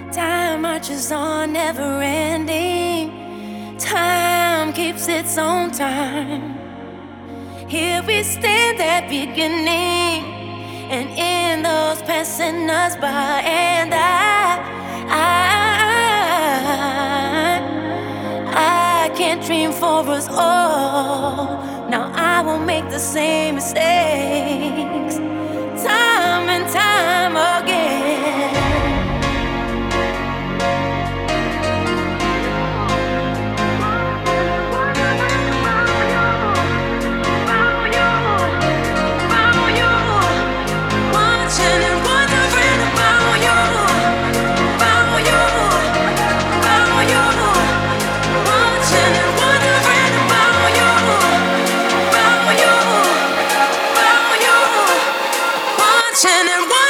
Time marches on, never ending. Time keeps its own time. Here we stand at beginning, and in those passing us by, and I can't dream for us all. Now I won't make the same mistakes, time and time again. And